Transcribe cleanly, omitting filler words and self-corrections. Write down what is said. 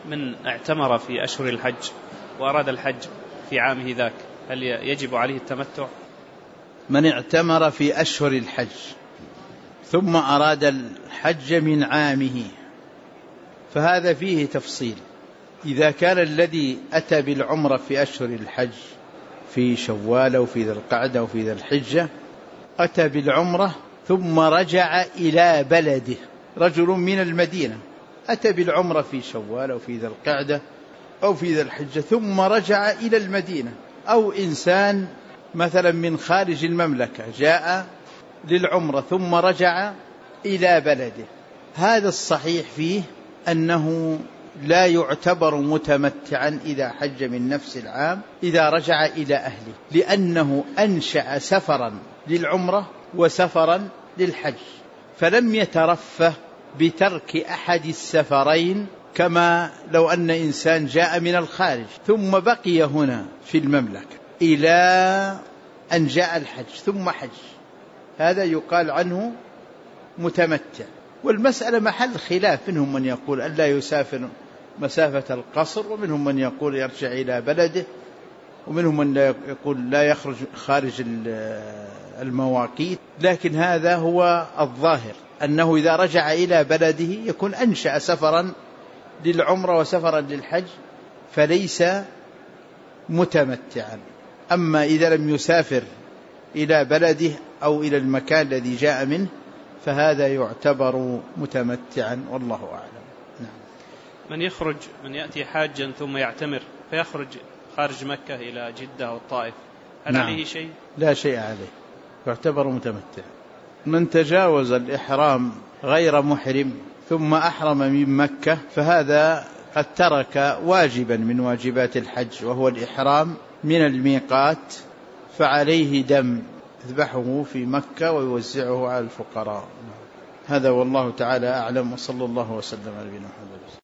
من اعتمر في أشهر الحج وأراد الحج في عامه ذاك، هل يجب عليه التمتع؟ من اعتمر في أشهر الحج ثم أراد الحج من عامه فهذا فيه تفصيل. إذا كان الذي أتى بالعمرة في أشهر الحج في شوال أو في ذي القعدة أو في ذي الحجة، أتى بالعمرة ثم رجع إلى بلده، رجل من المدينة أتى بالعمرة في شوال أو في ذي القعدة أو في ذي الحجة ثم رجع إلى المدينة، أو إنسان مثلا من خارج المملكة جاء للعمرة ثم رجع إلى بلده، هذا الصحيح فيه أنه لا يعتبر متمتعا إذا حج من نفس العام إذا رجع إلى أهله، لأنه أنشأ سفرا للعمرة وسفرا للحج، فلم يترفه بترك أحد السفرين، كما لو أن إنسان جاء من الخارج ثم بقي هنا في المملكة إلى أن جاء الحج ثم حج، هذا يقال عنه متمتع. والمسألة محل خلاف، منهم من يقول ألا يسافر مسافة القصر، ومنهم من يقول يرجع إلى بلده، ومنهم من يقول لا يخرج خارج المواقيت، لكن هذا هو الظاهر أنه إذا رجع إلى بلده يكون أنشأ سفرا للعمرة وسفرا للحج فليس متمتعا. أما إذا لم يسافر إلى بلده أو إلى المكان الذي جاء منه فهذا يعتبر متمتعا، والله أعلم. نعم. من يأتي حاجا ثم يعتمر فيخرج خارج مكة إلى جدة أو الطائف، هل نعم. عليه شيء؟ لا شيء عليه، يعتبر متمتع. من تجاوز الإحرام غير محرم ثم أحرم من مكة فهذا قد ترك واجبا من واجبات الحج وهو الإحرام من الميقات، فعليه دم يذبحه في مكة ويوزعه على الفقراء. هذا والله تعالى أعلم، وصلى الله وسلم على نبينا محمد.